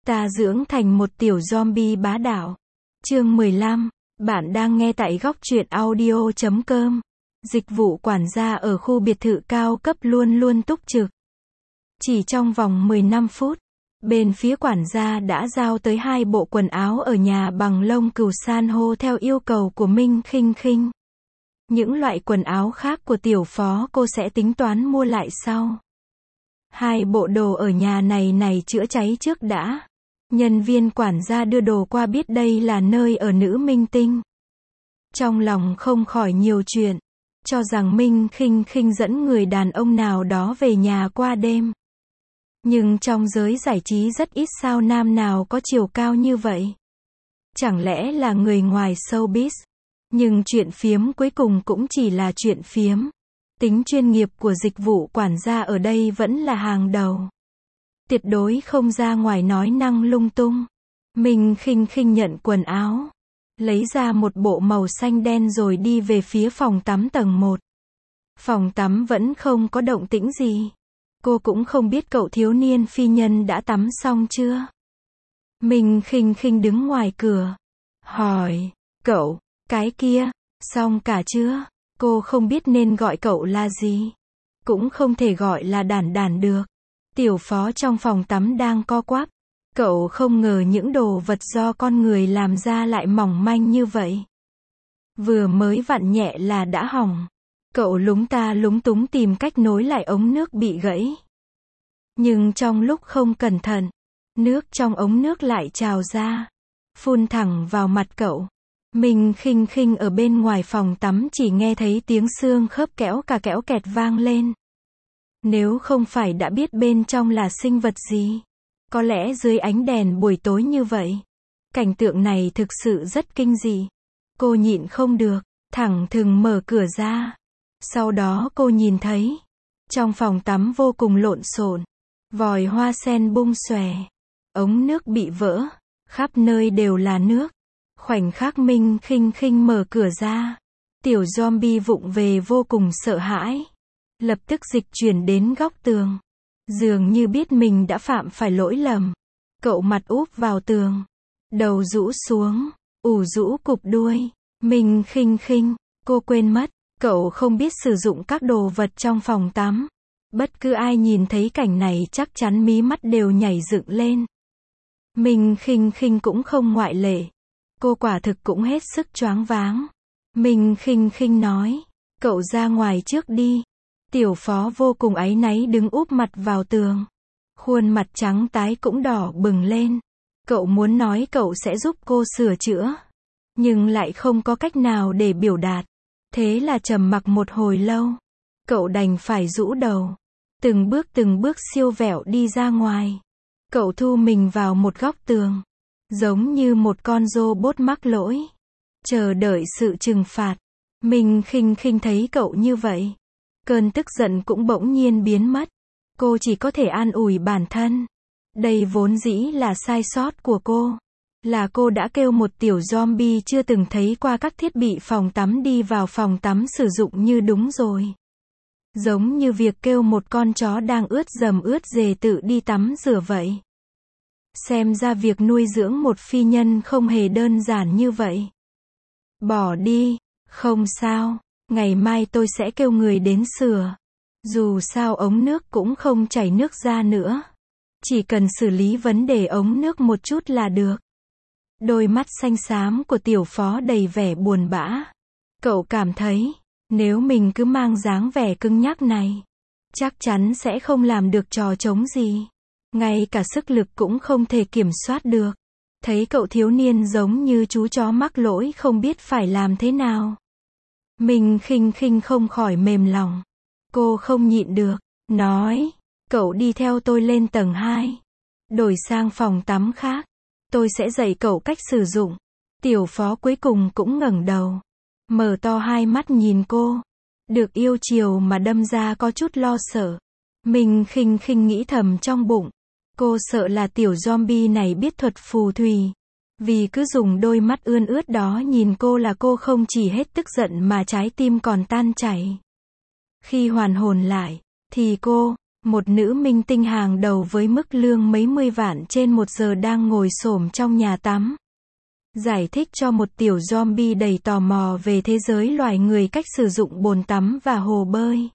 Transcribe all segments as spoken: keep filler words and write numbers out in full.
Ta dưỡng thành một tiểu zombie bá đạo. Chương mười lăm. Bạn đang nghe tại góc truyện audio chấm com. Dịch vụ quản gia ở khu biệt thự cao cấp luôn luôn túc trực. Chỉ trong vòng mười lăm phút, bên phía quản gia đã giao tới hai bộ quần áo ở nhà bằng lông cừu san hô theo yêu cầu của Minh Khinh Khinh. Những loại quần áo khác của tiểu phó cô sẽ tính toán mua lại sau. Hai bộ đồ ở nhà này này chữa cháy trước đã. Nhân viên quản gia đưa đồ qua biết đây là nơi ở nữ minh tinh. Trong lòng không khỏi nhiều chuyện, cho rằng Minh Khinh Khinh dẫn người đàn ông nào đó về nhà qua đêm. Nhưng trong giới giải trí rất ít sao nam nào có chiều cao như vậy. Chẳng lẽ là người ngoài showbiz? Nhưng chuyện phiếm cuối cùng cũng chỉ là chuyện phiếm. Tính chuyên nghiệp của dịch vụ quản gia ở đây vẫn là hàng đầu. Tuyệt đối không ra ngoài nói năng lung tung. Minh Khinh Khinh nhận quần áo, lấy ra một bộ màu xanh đen rồi đi về phía phòng tắm tầng một. Phòng tắm vẫn không có động tĩnh gì. Cô cũng không biết cậu thiếu niên phi nhân đã tắm xong chưa. Minh Khinh Khinh đứng ngoài cửa, hỏi, cậu, cái kia, xong cả chưa? Cô không biết nên gọi cậu là gì. Cũng không thể gọi là đản đản được. Tiểu phó trong phòng tắm đang co quắp. Cậu không ngờ những đồ vật do con người làm ra lại mỏng manh như vậy. Vừa mới vặn nhẹ là đã hỏng. Cậu lúng ta lúng túng tìm cách nối lại ống nước bị gãy. Nhưng trong lúc không cẩn thận, nước trong ống nước lại trào ra, phun thẳng vào mặt cậu. Minh Khinh Khinh ở bên ngoài phòng tắm chỉ nghe thấy tiếng xương khớp kéo cả kéo kẹt vang lên. Nếu không phải đã biết bên trong là sinh vật gì, có lẽ dưới ánh đèn buổi tối như vậy, cảnh tượng này thực sự rất kinh dị. Cô nhịn không được, thẳng thừng mở cửa ra. Sau đó cô nhìn thấy, trong phòng tắm vô cùng lộn xộn, vòi hoa sen bung xòe, ống nước bị vỡ, khắp nơi đều là nước. Khoảnh khắc Minh Khinh Khinh mở cửa ra, tiểu zombie vụng về vô cùng sợ hãi. Lập tức dịch chuyển đến góc tường. Dường như biết mình đã phạm phải lỗi lầm. Cậu mặt úp vào tường, đầu rũ xuống, ủ rũ cụp đuôi. Minh Khinh Khinh, cô quên mất, cậu không biết sử dụng các đồ vật trong phòng tắm. Bất cứ ai nhìn thấy cảnh này chắc chắn mí mắt đều nhảy dựng lên. Minh Khinh Khinh cũng không ngoại lệ. Cô quả thực cũng hết sức choáng váng. Minh Khinh Khinh nói, cậu ra ngoài trước đi. Tiểu phó vô cùng áy náy đứng úp mặt vào tường. Khuôn mặt trắng tái cũng đỏ bừng lên. Cậu muốn nói cậu sẽ giúp cô sửa chữa, nhưng lại không có cách nào để biểu đạt. Thế là trầm mặc một hồi lâu. Cậu đành phải rũ đầu. Từng bước từng bước siêu vẹo đi ra ngoài. Cậu thu mình vào một góc tường, giống như một con robot mắc lỗi, chờ đợi sự trừng phạt. Minh Khinh Khinh thấy cậu như vậy, cơn tức giận cũng bỗng nhiên biến mất. Cô chỉ có thể an ủi bản thân. Đây vốn dĩ là sai sót của cô. Là cô đã kêu một tiểu zombie chưa từng thấy qua các thiết bị phòng tắm đi vào phòng tắm sử dụng như đúng rồi. Giống như việc kêu một con chó đang ướt dầm ướt dề tự đi tắm rửa vậy. Xem ra việc nuôi dưỡng một phi nhân không hề đơn giản như vậy. Bỏ đi, không sao, ngày mai tôi sẽ kêu người đến sửa. Dù sao ống nước cũng không chảy nước ra nữa. Chỉ cần xử lý vấn đề ống nước một chút là được. Đôi mắt xanh xám của tiểu phó đầy vẻ buồn bã. Cậu cảm thấy, nếu mình cứ mang dáng vẻ cứng nhắc này, chắc chắn sẽ không làm được trò trống gì. Ngay cả sức lực cũng không thể kiểm soát được. Thấy cậu thiếu niên giống như chú chó mắc lỗi không biết phải làm thế nào. Minh Khinh Khinh không khỏi mềm lòng. Cô không nhịn được, nói, cậu đi theo tôi lên tầng hai. Đổi sang phòng tắm khác. Tôi sẽ dạy cậu cách sử dụng. Tiểu phó cuối cùng cũng ngẩng đầu, mở to hai mắt nhìn cô. Được yêu chiều mà đâm ra có chút lo sợ. Minh Khinh Khinh nghĩ thầm trong bụng. Cô sợ là tiểu zombie này biết thuật phù thủy. Vì cứ dùng đôi mắt ươn ướt đó nhìn cô là cô không chỉ hết tức giận mà trái tim còn tan chảy. Khi hoàn hồn lại, thì cô, Một nữ minh tinh hàng đầu với mức lương mấy mươi vạn trên một giờ đang ngồi xổm trong nhà tắm. Giải thích cho một tiểu zombie đầy tò mò về thế giới loài người cách sử dụng bồn tắm và hồ bơi.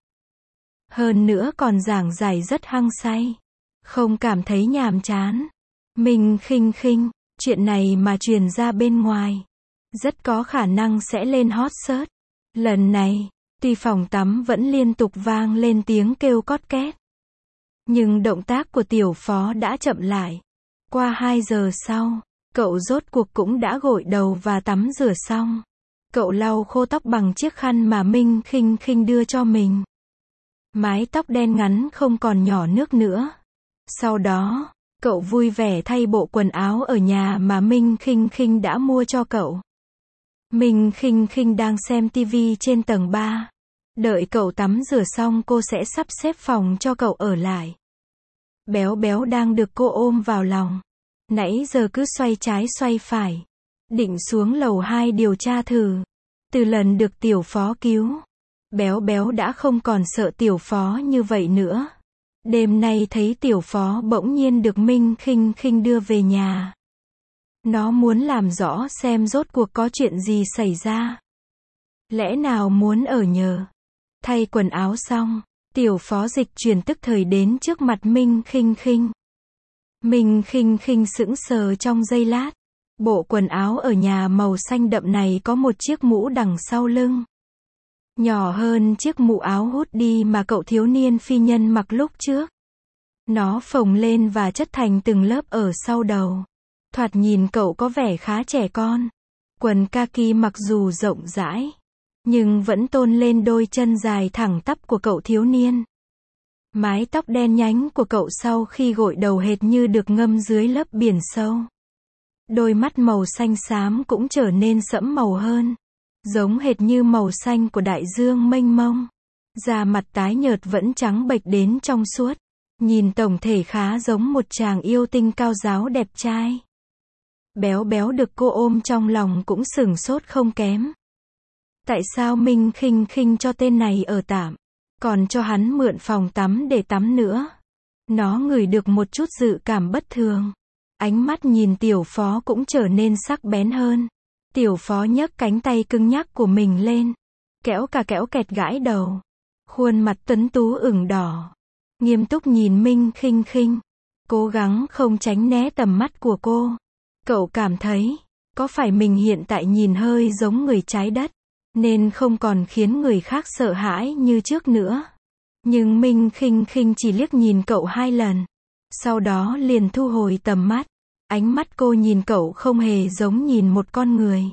Hơn nữa còn giảng giải rất hăng say. Không cảm thấy nhàm chán. Minh khinh khinh, chuyện này mà truyền ra bên ngoài, rất có khả năng sẽ lên hot search. Lần này, tuy phòng tắm vẫn liên tục vang lên tiếng kêu cót két, nhưng động tác của tiểu phó đã chậm lại. Qua hai giờ sau, cậu rốt cuộc cũng đã gội đầu và tắm rửa xong. Cậu lau khô tóc bằng chiếc khăn mà Minh khinh khinh đưa cho mình. Mái tóc đen ngắn không còn nhỏ nước nữa. Sau đó, cậu vui vẻ thay bộ quần áo ở nhà mà Minh khinh khinh đã mua cho cậu. Minh khinh khinh đang xem tivi trên tầng ba. Đợi cậu tắm rửa xong cô sẽ sắp xếp phòng cho cậu ở lại. Béo béo đang được cô ôm vào lòng. Nãy giờ cứ xoay trái xoay phải. Định xuống lầu hai điều tra thử. Từ lần được tiểu phó cứu, béo béo đã không còn sợ tiểu phó như vậy nữa. Đêm nay thấy tiểu phó bỗng nhiên được Minh khinh khinh đưa về nhà. Nó muốn làm rõ xem rốt cuộc có chuyện gì xảy ra. Lẽ nào muốn ở nhờ. Thay quần áo xong, tiểu phó dịch chuyển tức thời đến trước mặt Minh khinh khinh. Minh khinh khinh sững sờ trong giây lát. Bộ quần áo ở nhà màu xanh đậm này có một chiếc mũ đằng sau lưng. Nhỏ hơn chiếc mũ áo hoodie mà cậu thiếu niên phi nhân mặc lúc trước. Nó phồng lên và chất thành từng lớp ở sau đầu. Thoạt nhìn cậu có vẻ khá trẻ con. Quần kaki mặc dù rộng rãi, nhưng vẫn tôn lên đôi chân dài thẳng tắp của cậu thiếu niên. Mái tóc đen nhánh của cậu sau khi gội đầu hệt như được ngâm dưới lớp biển sâu. Đôi mắt màu xanh xám cũng trở nên sẫm màu hơn, giống hệt như màu xanh của đại dương mênh mông. Da mặt tái nhợt vẫn trắng bệch đến trong suốt. Nhìn tổng thể khá giống một chàng yêu tinh cao ráo đẹp trai. Béo béo được cô ôm trong lòng cũng sửng sốt không kém. Tại sao Minh khinh khinh cho tên này ở tạm, còn cho hắn mượn phòng tắm để tắm nữa? Nó ngửi được một chút dự cảm bất thường. Ánh mắt nhìn tiểu phó cũng trở nên sắc bén hơn. Tiểu phó nhấc cánh tay cứng nhắc của mình lên. Kẽo cả kẽo kẹt gãi đầu. Khuôn mặt tuấn tú ửng đỏ. Nghiêm túc nhìn Minh khinh khinh. Cố gắng không tránh né tầm mắt của cô. Cậu cảm thấy, có phải mình hiện tại nhìn hơi giống người trái đất, nên không còn khiến người khác sợ hãi như trước nữa. Nhưng Minh khinh khinh chỉ liếc nhìn cậu hai lần. Sau đó liền thu hồi tầm mắt. Ánh mắt cô nhìn cậu không hề giống nhìn một con người,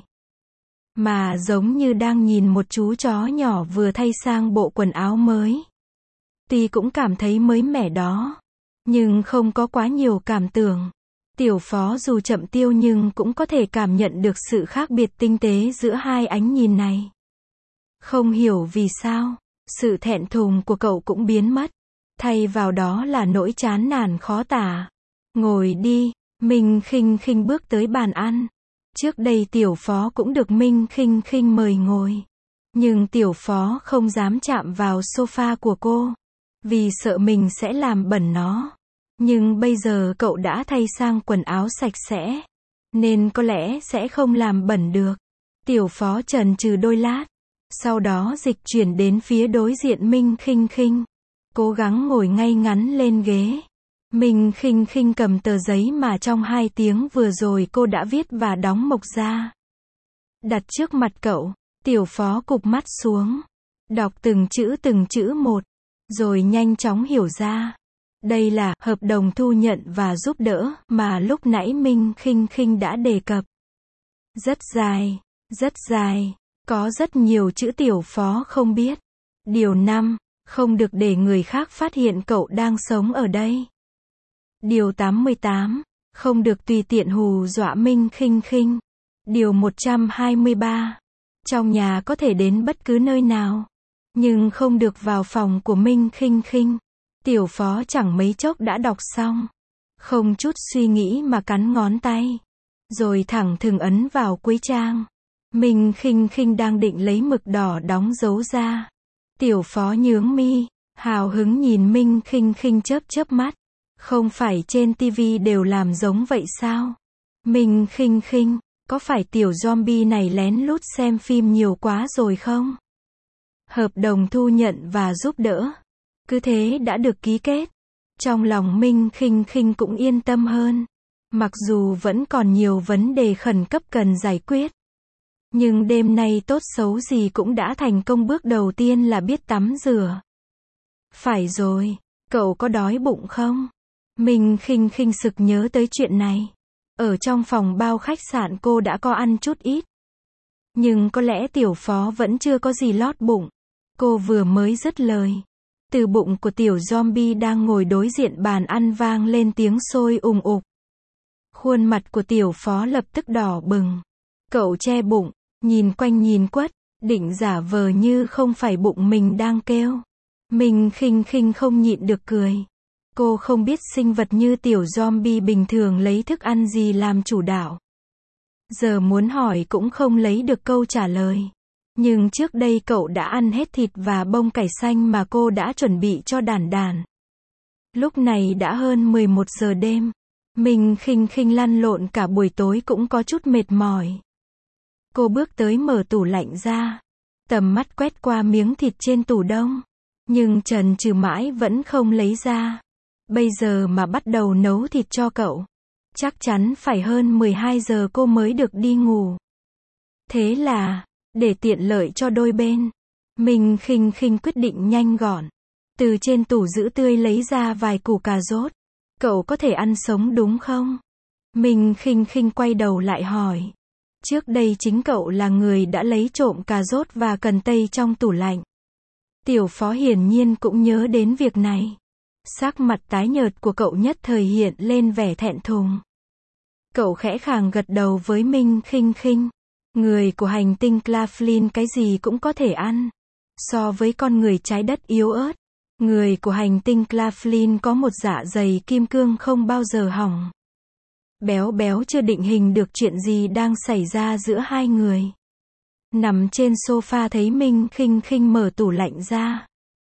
mà giống như đang nhìn một chú chó nhỏ vừa thay sang bộ quần áo mới. Tuy cũng cảm thấy mới mẻ đó, nhưng không có quá nhiều cảm tưởng. Tiểu phó dù chậm tiêu nhưng cũng có thể cảm nhận được sự khác biệt tinh tế giữa hai ánh nhìn này. Không hiểu vì sao, sự thẹn thùng của cậu cũng biến mất. Thay vào đó là nỗi chán nản khó tả. Ngồi đi. Minh khinh khinh bước tới bàn ăn. Trước đây tiểu phó cũng được Minh khinh khinh mời ngồi. Nhưng tiểu phó không dám chạm vào sofa của cô, vì sợ mình sẽ làm bẩn nó. Nhưng bây giờ cậu đã thay sang quần áo sạch sẽ, nên có lẽ sẽ không làm bẩn được. Tiểu phó chần chừ đôi lát, sau đó dịch chuyển đến phía đối diện Minh khinh khinh. Cố gắng ngồi ngay ngắn lên ghế. Minh khinh khinh cầm tờ giấy mà trong hai tiếng vừa rồi cô đã viết và đóng mộc ra. Đặt trước mặt cậu, tiểu phó cụp mắt xuống. Đọc từng chữ từng chữ một, rồi nhanh chóng hiểu ra. Đây là hợp đồng thu nhận và giúp đỡ mà lúc nãy Minh khinh khinh đã đề cập. Rất dài, rất dài, có rất nhiều chữ tiểu phó không biết. Điều năm, không được để người khác phát hiện cậu đang sống ở đây. Điều tám mươi tám, không được tùy tiện hù dọa Minh khinh khinh. Điều một trăm hai mươi ba, trong nhà có thể đến bất cứ nơi nào, nhưng không được vào phòng của Minh khinh khinh. Tiểu phó chẳng mấy chốc đã đọc xong, không chút suy nghĩ mà cắn ngón tay, rồi thẳng thừng ấn vào cuối trang. Minh khinh khinh đang định lấy mực đỏ đóng dấu ra. Tiểu phó nhướng mi, Hào hứng nhìn Minh Khinh Khinh chớp chớp mắt. Không phải trên tivi đều làm giống vậy sao? Minh Khinh Khinh, có phải tiểu zombie này lén lút xem phim nhiều quá rồi không? Hợp đồng thu nhận và giúp đỡ. Cứ thế đã được ký kết. Trong lòng Minh Khinh Khinh cũng yên tâm hơn. Mặc dù vẫn còn nhiều vấn đề khẩn cấp cần giải quyết. Nhưng đêm nay tốt xấu gì cũng đã thành công, bước đầu tiên là biết tắm rửa. Phải rồi, cậu có đói bụng không? Minh Khinh Khinh sực nhớ tới chuyện này. Ở trong phòng bao khách sạn cô đã có ăn chút ít. Nhưng có lẽ tiểu phó vẫn chưa có gì lót bụng. Cô vừa mới dứt lời. Từ bụng của tiểu zombie đang ngồi đối diện bàn ăn vang lên tiếng sôi ùng ục. Khuôn mặt của tiểu phó lập tức đỏ bừng. Cậu che bụng, nhìn quanh nhìn quất, định giả vờ như không phải bụng mình đang kêu. Minh Khinh Khinh không nhịn được cười. Cô không biết sinh vật như tiểu zombie bình thường lấy thức ăn gì làm chủ đạo. Giờ muốn hỏi cũng không lấy được câu trả lời. Nhưng trước đây cậu đã ăn hết thịt và bông cải xanh mà cô đã chuẩn bị cho Đản Đản. Lúc này đã hơn mười một giờ đêm. Minh Khinh Khinh lăn lộn cả buổi tối cũng có chút mệt mỏi. Cô bước tới mở tủ lạnh ra. Tầm mắt quét qua miếng thịt trên tủ đông. Nhưng chần chừ mãi vẫn không lấy ra. Bây giờ mà bắt đầu nấu thịt cho cậu. Chắc chắn phải hơn mười hai giờ cô mới được đi ngủ. Thế là, để tiện lợi cho đôi bên, Minh Khinh Khinh quyết định nhanh gọn. Từ trên tủ giữ tươi lấy ra vài củ cà rốt. Cậu có thể ăn sống đúng không? Minh Khinh Khinh quay đầu lại hỏi. Trước đây chính cậu là người đã lấy trộm cà rốt và cần tây trong tủ lạnh. Tiểu phó hiển nhiên cũng nhớ đến việc này. Sắc mặt tái nhợt của cậu nhất thời hiện lên vẻ thẹn thùng. Cậu khẽ khàng gật đầu với Minh Khinh Khinh. Người của hành tinh Claflin cái gì cũng có thể ăn. So với con người trái đất yếu ớt, người của hành tinh Claflin có một dạ dày kim cương không bao giờ hỏng. Béo béo chưa định hình được chuyện gì đang xảy ra giữa hai người. Nằm trên sofa thấy Minh Khinh Khinh mở tủ lạnh ra.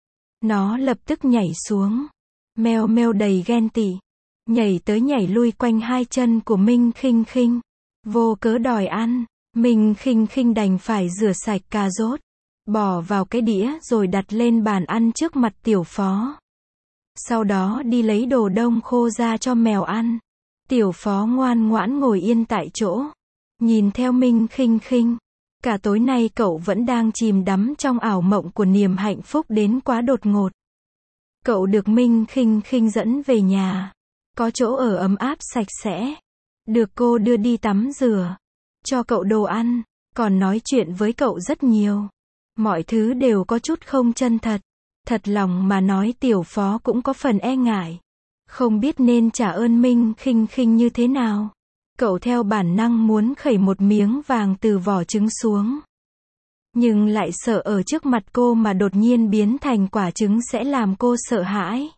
Nó lập tức nhảy xuống. Meo meo đầy ghen tị. Nhảy tới nhảy lui quanh hai chân của Minh Khinh Khinh. Vô cớ đòi ăn. Minh Khinh Khinh đành phải rửa sạch cà rốt. Bỏ vào cái đĩa rồi đặt lên bàn ăn trước mặt tiểu phó. Sau đó đi lấy đồ đông khô ra cho mèo ăn. Tiểu phó ngoan ngoãn ngồi yên tại chỗ. Nhìn theo Minh Khinh Khinh. Cả tối nay cậu vẫn đang chìm đắm trong ảo mộng của niềm hạnh phúc đến quá đột ngột. Cậu được Minh Khinh Khinh dẫn về nhà. Có chỗ ở ấm áp sạch sẽ. Được cô đưa đi tắm rửa. Cho cậu đồ ăn. Còn nói chuyện với cậu rất nhiều. Mọi thứ đều có chút không chân thật. Thật lòng mà nói tiểu phó cũng có phần e ngại. Không biết nên trả ơn Minh Khinh Khinh như thế nào. Cậu theo bản năng muốn khẩy một miếng vàng từ vỏ trứng xuống. Nhưng lại sợ ở trước mặt cô mà đột nhiên biến thành quả trứng sẽ làm cô sợ hãi.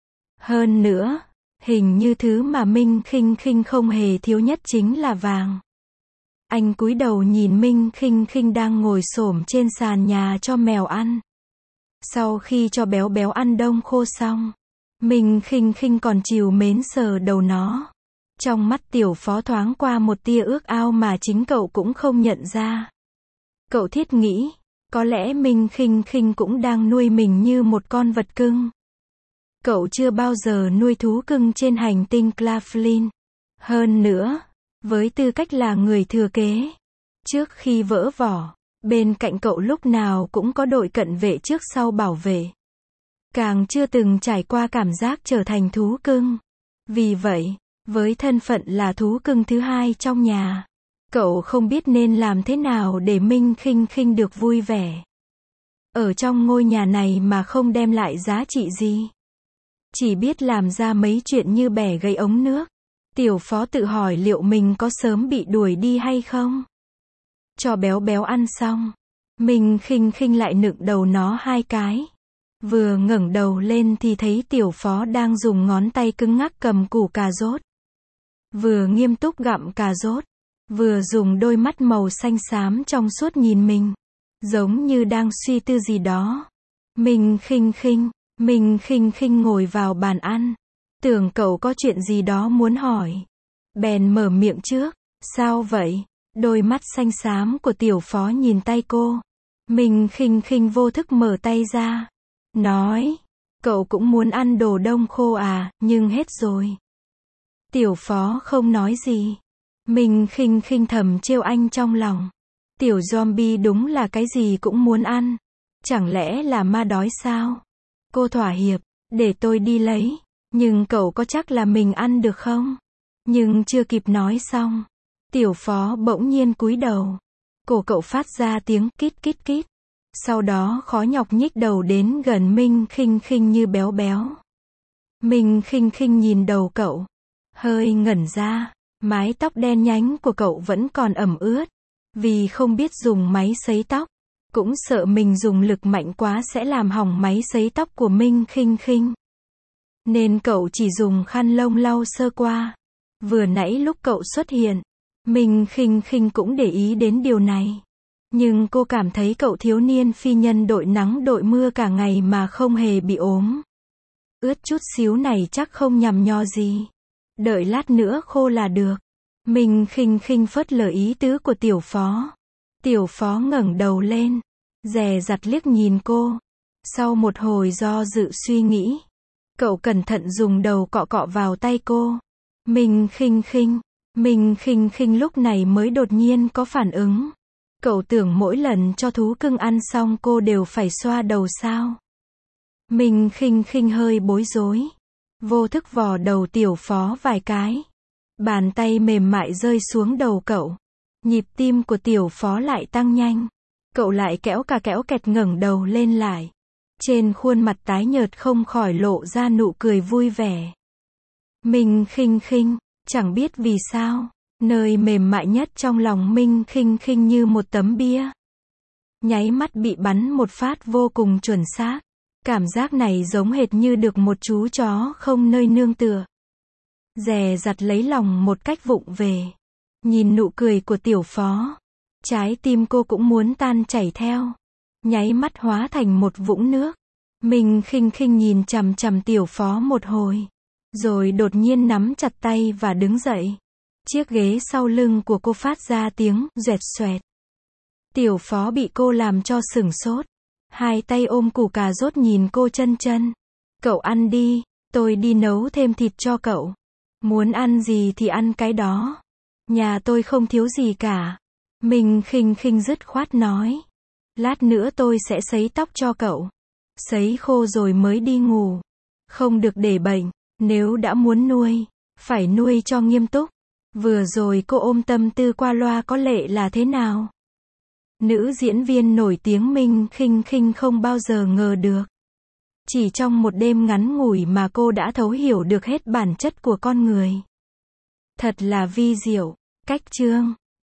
Hơn nữa, hình như thứ mà Minh Khinh Khinh không hề thiếu nhất chính là vàng. Anh cúi đầu nhìn Minh Khinh Khinh đang ngồi xổm trên sàn nhà cho mèo ăn. Sau khi cho béo béo ăn đông khô xong, Minh Khinh Khinh còn trìu mến sờ đầu nó. Trong mắt tiểu phó thoáng qua một tia ước ao mà chính cậu cũng không nhận ra. Cậu thiết nghĩ, có lẽ Minh Khinh Khinh cũng đang nuôi mình như một con vật cưng. Cậu chưa bao giờ nuôi thú cưng trên hành tinh Claflin. Hơn nữa, với tư cách là người thừa kế, trước khi vỡ vỏ, bên cạnh cậu lúc nào cũng có đội cận vệ trước sau bảo vệ. Càng chưa từng trải qua cảm giác trở thành thú cưng. Vì vậy, với thân phận là thú cưng thứ hai trong nhà, cậu không biết nên làm thế nào để Minh Khinh Khinh được vui vẻ. Ở trong ngôi nhà này mà không đem lại giá trị gì. Chỉ biết làm ra mấy chuyện như bẻ gãy ống nước. Tiểu phó tự hỏi liệu mình có sớm bị đuổi đi hay không. Cho béo béo ăn xong, Minh Khinh Khinh lại nựng đầu nó hai cái. Vừa ngẩng đầu lên thì thấy tiểu phó đang dùng ngón tay cứng ngắc cầm củ cà rốt. Vừa nghiêm túc gặm cà rốt, vừa dùng đôi mắt màu xanh xám trong suốt nhìn mình, giống như đang suy tư gì đó. Minh Khinh Khinh, Minh Khinh Khinh ngồi vào bàn ăn. Tưởng cậu có chuyện gì đó muốn hỏi. Bèn mở miệng trước. Sao vậy? Đôi mắt xanh xám của tiểu phó nhìn tay cô. Minh Khinh Khinh vô thức mở tay ra. Nói. Cậu cũng muốn ăn đồ đông khô à, nhưng hết rồi. Tiểu phó không nói gì. Minh Khinh Khinh thầm trêu anh trong lòng. Tiểu zombie đúng là cái gì cũng muốn ăn. Chẳng lẽ là ma đói sao? Cô thỏa hiệp. Để tôi đi lấy. Nhưng cậu có chắc là mình ăn được không? Nhưng chưa kịp nói xong. Tiểu phó bỗng nhiên cúi đầu. Cổ cậu phát ra tiếng kít kít kít. Sau đó khó nhọc nhích đầu đến gần Minh Khinh Khinh như béo béo. Minh Khinh Khinh nhìn đầu cậu. Hơi ngẩn ra. Mái tóc đen nhánh của cậu vẫn còn ẩm ướt. Vì không biết dùng máy sấy tóc. Cũng sợ mình dùng lực mạnh quá sẽ làm hỏng máy sấy tóc của Minh Khinh Khinh. Nên cậu chỉ dùng khăn lông lau sơ qua. Vừa nãy lúc cậu xuất hiện, Minh Khinh Khinh cũng để ý đến điều này. Nhưng cô cảm thấy cậu thiếu niên phi nhân đội nắng đội mưa cả ngày mà không hề bị ốm. Ướt chút xíu này chắc không nhằm nho gì. Đợi lát nữa khô là được. Minh Khinh Khinh phớt lờ ý tứ của tiểu phó. Tiểu phó ngẩng đầu lên, dè dặt liếc nhìn cô. Sau một hồi do dự suy nghĩ, cậu cẩn thận dùng đầu cọ cọ vào tay cô. Minh Khinh Khinh, Minh Khinh Khinh lúc này mới đột nhiên có phản ứng. Cậu tưởng mỗi lần cho thú cưng ăn xong cô đều phải xoa đầu sao? Minh Khinh Khinh hơi bối rối. Vô thức vò đầu tiểu phó vài cái. Bàn tay mềm mại rơi xuống đầu cậu. Nhịp tim của tiểu phó lại tăng nhanh. Cậu lại kẽo cả kẽo kẹt ngẩng đầu lên lại. Trên khuôn mặt tái nhợt không khỏi lộ ra nụ cười vui vẻ. Minh Khinh Khinh, chẳng biết vì sao, nơi mềm mại nhất trong lòng Minh Khinh Khinh như một tấm bia. Nháy mắt bị bắn một phát vô cùng chuẩn xác. Cảm giác này giống hệt như được một chú chó không nơi nương tựa. Dè dặt lấy lòng một cách vụng về. Nhìn nụ cười của tiểu phó. Trái tim cô cũng muốn tan chảy theo. Nháy mắt hóa thành một vũng nước. Minh Khinh Khinh nhìn chằm chằm tiểu phó một hồi. Rồi đột nhiên nắm chặt tay và đứng dậy. Chiếc ghế sau lưng của cô phát ra tiếng doẹt xoẹt. Tiểu phó bị cô làm cho sửng sốt. Hai tay ôm củ cà rốt nhìn cô chân chân. Cậu ăn đi, tôi đi nấu thêm thịt cho cậu. Muốn ăn gì thì ăn cái đó. Nhà tôi không thiếu gì cả. Minh Khinh Khinh dứt khoát nói. Lát nữa tôi sẽ sấy tóc cho cậu. Sấy khô rồi mới đi ngủ. Không được để bệnh. Nếu đã muốn nuôi, phải nuôi cho nghiêm túc. Vừa rồi cô ôm tâm tư qua loa có lệ là thế nào? Nữ diễn viên nổi tiếng Minh Khinh Khinh không bao giờ ngờ được. Chỉ trong một đêm ngắn ngủi mà cô đã thấu hiểu được hết bản chất của con người. Thật là vi diệu. Cách chương